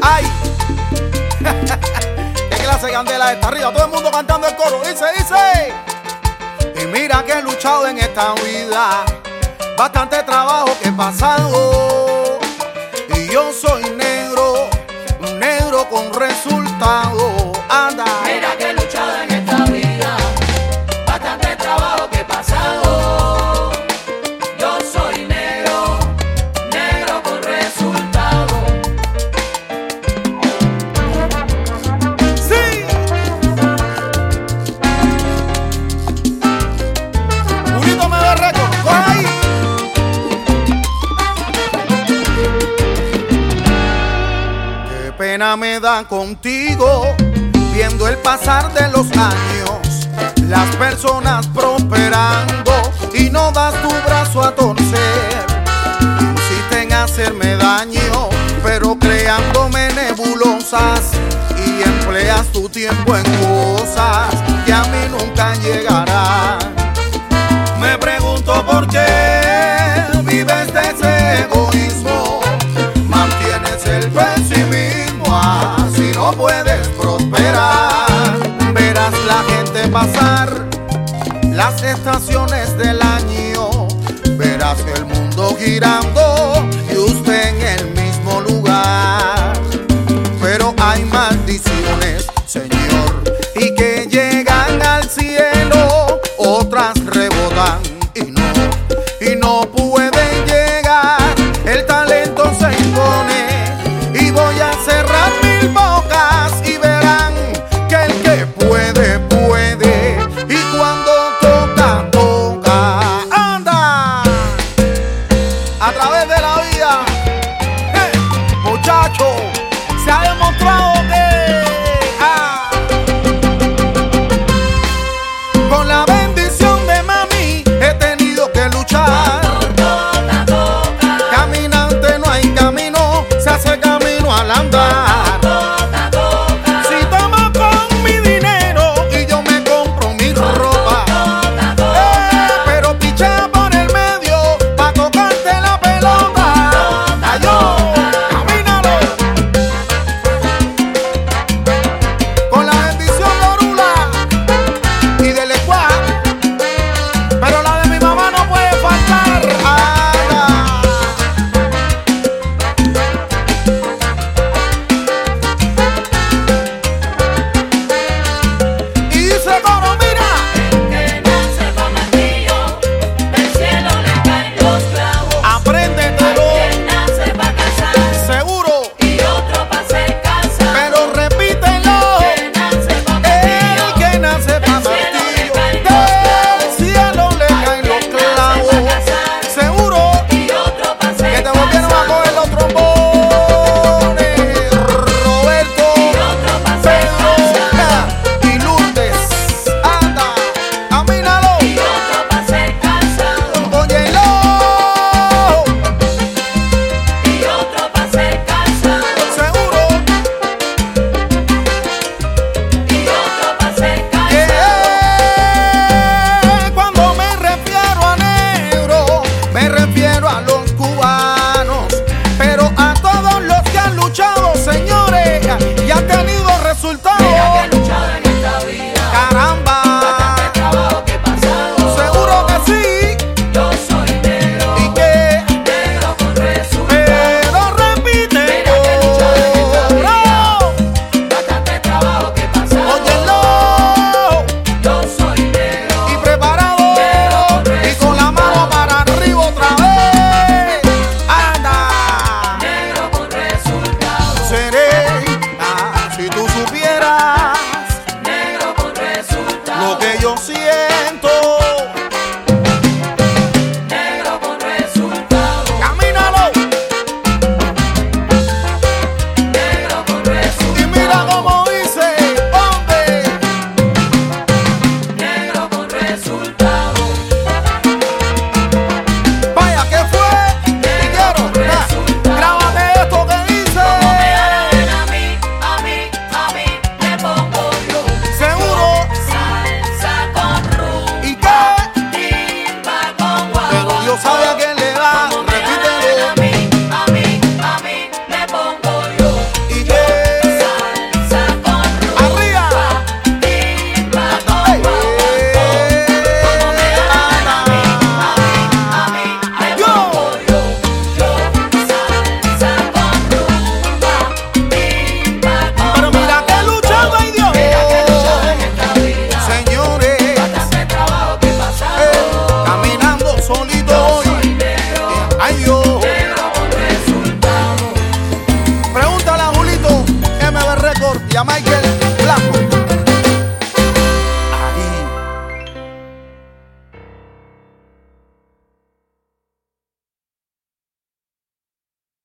¡Ay! ¡Qué clase de candela esta! Arriba, todo el mundo cantando el coro. Dice, dice. Y mira que he luchado en esta vida, bastante trabajo que he pasado. Y yo soy negro, un negro con resultado. Anda. Mira que he luchado en esta vida, bastante trabajo que he pasado. Yo soy negro, negro con resultado. ¡Sí! Unito me ve récord, coge ahí. Qué pena me da contigo, viendo el pasar de los años, las personas prosperando y no das tu brazo a torcer. Insiste en hacerme daño, pero creándome nebulosas, y empleas tu tiempo en cosas que a mí nunca llegarán. Me pregunto por qué vives de ese egoísmo, mantienes el pesimismo, así no puedes prosperar. Verás la gente pasar las estaciones del año, verás el mundo girando y usted en el mismo lugar. Pero hay maldiciones, Señor, y que llegan al cielo, otras rebotan y no pueden llegar. El talento se impone y voy a cerrar mil bocas y verán que el que puede, puede, y cuando toca, toca. ¡Anda! A través de la vida, muchacho, se ha demostrado que con la bendición de mami he tenido que luchar. Toca, toca, Caminante no hay camino, se hace camino al andar. toca, toca, Si tomo con mi dinero y yo me compro mi ropa, toca, toca. pero picha por el medio pa' tocarte la pelota. Ay, yo, camínalo. Michael.